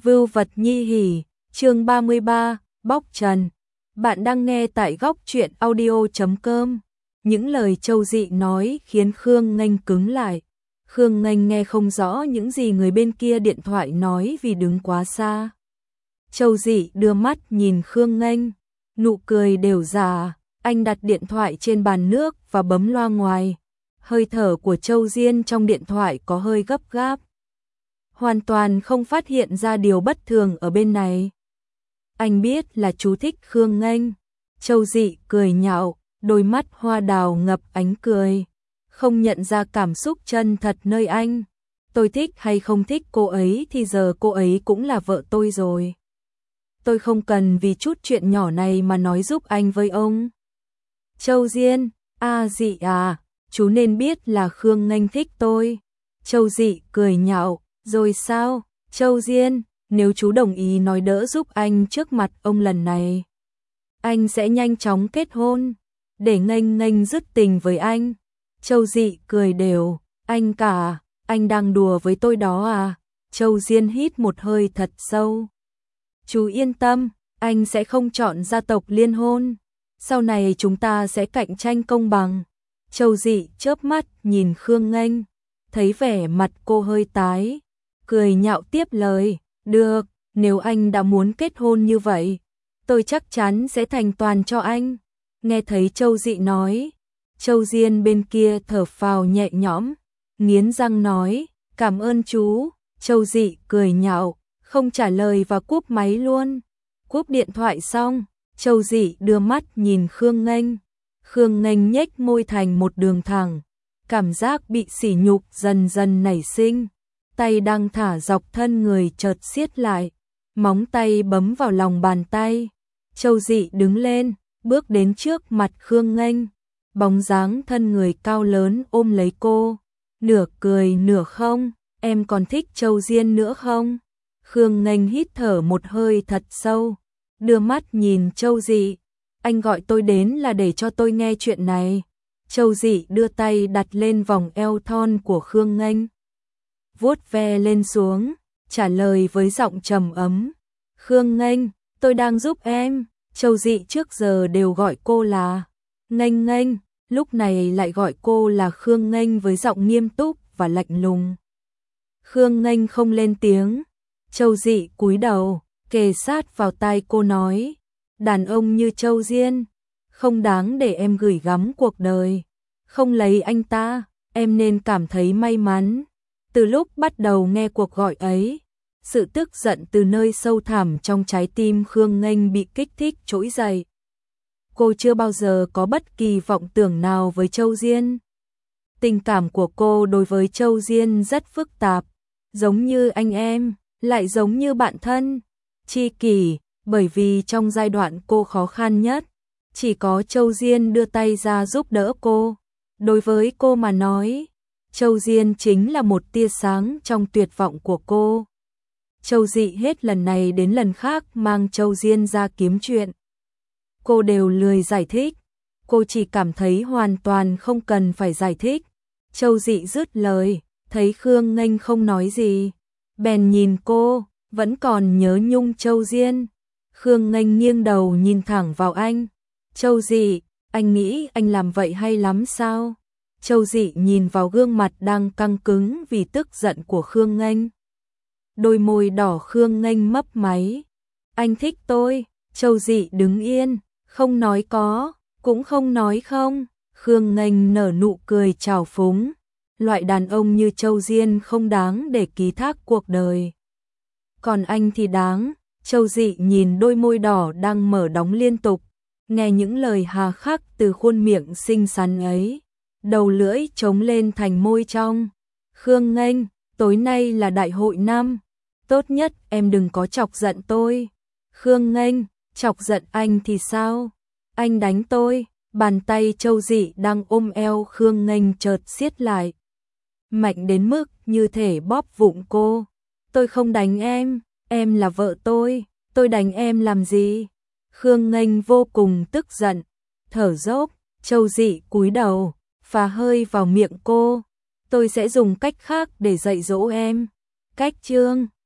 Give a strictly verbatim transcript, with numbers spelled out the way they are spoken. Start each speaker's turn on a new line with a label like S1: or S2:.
S1: Vưu vật nhi hỉ, chương ba mươi ba, bóc trần. Bạn đang nghe tại góc truyện audio chấm com. Những lời Châu Dị nói khiến Khương Nghênh cứng lại. Khương Nghênh nghe không rõ những gì người bên kia điện thoại nói vì đứng quá xa. Châu Dị đưa mắt nhìn Khương Nghênh, nụ cười đều già. Anh đặt điện thoại trên bàn nước và bấm loa ngoài. Hơi thở của Châu Diên trong điện thoại có hơi gấp gáp. Hoàn toàn không phát hiện ra điều bất thường ở bên này. Anh biết là chú thích Khương Nghênh. Châu Dị cười nhạo, đôi mắt hoa đào ngập ánh cười. Không nhận ra cảm xúc chân thật nơi anh. Tôi thích hay không thích cô ấy thì giờ cô ấy cũng là vợ tôi rồi. Tôi không cần vì chút chuyện nhỏ này mà nói giúp anh với ông. Châu Diên, a Dị à, chú nên biết là Khương Nghênh thích tôi. Châu Dị cười nhạo, rồi sao, Châu Diên, nếu chú đồng ý nói đỡ giúp anh trước mặt ông lần này, anh sẽ nhanh chóng kết hôn, để Nghênh Nghênh dứt tình với anh. Châu Dị cười đều, anh cả, anh đang đùa với tôi đó à? Châu Diên hít một hơi thật sâu. Chú yên tâm, anh sẽ không chọn gia tộc liên hôn. Sau này chúng ta sẽ cạnh tranh công bằng. Châu Dị chớp mắt nhìn Khương Nghênh, thấy vẻ mặt cô hơi tái, cười nhạo tiếp lời, được, nếu anh đã muốn kết hôn như vậy, tôi chắc chắn sẽ thành toàn cho anh. Nghe thấy Châu Dị nói, Châu Diên bên kia thở phào nhẹ nhõm, nghiến răng nói, cảm ơn chú. Châu Dị cười nhạo, không trả lời và cúp máy luôn. Cúp điện thoại xong, Châu Dị đưa mắt nhìn Khương Nghênh. Khương Nghênh nhếch môi thành một đường thẳng, cảm giác bị sỉ nhục dần dần nảy sinh. Tay đang thả dọc thân người chợt siết lại, móng tay bấm vào lòng bàn tay. Châu Dị đứng lên, bước đến trước mặt Khương Nghênh, bóng dáng thân người cao lớn ôm lấy cô, nửa cười nửa không, em còn thích Châu Diên nữa không? Khương Nghênh hít thở một hơi thật sâu, đưa mắt nhìn Châu Dị, anh gọi tôi đến là để cho tôi nghe chuyện này. Châu Dị đưa tay đặt lên vòng eo thon của Khương Nghênh, vuốt ve lên xuống, trả lời với giọng trầm ấm. Khương Nghênh, tôi đang giúp em. Châu Dị trước giờ đều gọi cô là Nghênh Nghênh, lúc này lại gọi cô là Khương Nghênh với giọng nghiêm túc và lạnh lùng. Khương Nghênh không lên tiếng. Châu Dị cúi đầu, kề sát vào tai cô nói, đàn ông như Châu Diên, không đáng để em gửi gắm cuộc đời. Không lấy anh ta, em nên cảm thấy may mắn. Từ lúc bắt đầu nghe cuộc gọi ấy, sự tức giận từ nơi sâu thẳm trong trái tim Khương Nghênh bị kích thích trỗi dậy. Cô chưa bao giờ có bất kỳ vọng tưởng nào với Châu Diên. Tình cảm của cô đối với Châu Diên rất phức tạp, giống như anh em, lại giống như bạn thân, tri kỷ, bởi vì trong giai đoạn cô khó khăn nhất, chỉ có Châu Diên đưa tay ra giúp đỡ cô. Đối với cô mà nói, Châu Diên chính là một tia sáng trong tuyệt vọng của cô. Châu Dị hết lần này đến lần khác mang Châu Diên ra kiếm chuyện. Cô đều lười giải thích, cô chỉ cảm thấy hoàn toàn không cần phải giải thích. Châu Dị dứt lời, thấy Khương Nghênh không nói gì, bèn nhìn cô, vẫn còn nhớ nhung Châu Diên. Khương Nghênh nghiêng đầu nhìn thẳng vào anh. Châu Dị, anh nghĩ anh làm vậy hay lắm sao? Châu Dị nhìn vào gương mặt đang căng cứng vì tức giận của Khương Nghênh. Đôi môi đỏ Khương Nghênh mấp máy. Anh thích tôi. Châu Dị đứng yên, không nói có, cũng không nói không. Khương Nghênh nở nụ cười trào phúng. Loại đàn ông như Châu Diên không đáng để ký thác cuộc đời. Còn anh thì đáng. Châu Dị nhìn đôi môi đỏ đang mở đóng liên tục, nghe những lời hà khắc từ khuôn miệng xinh xắn ấy, đầu lưỡi trống lên thành môi trong. Khương Nghênh, tối nay là đại hội năm, tốt nhất em đừng có chọc giận tôi. Khương Nghênh, chọc giận anh thì sao? Anh đánh tôi. Bàn tay Châu Dị đang ôm eo Khương Nghênh chợt siết lại, mạnh đến mức như thể bóp vụng cô. Tôi không đánh em, em là vợ tôi, tôi đánh em làm gì? Khương Nghênh vô cùng tức giận, thở dốc. Châu Dị cúi đầu, phả hơi vào miệng cô. Tôi sẽ dùng cách khác để dạy dỗ em. Cách chương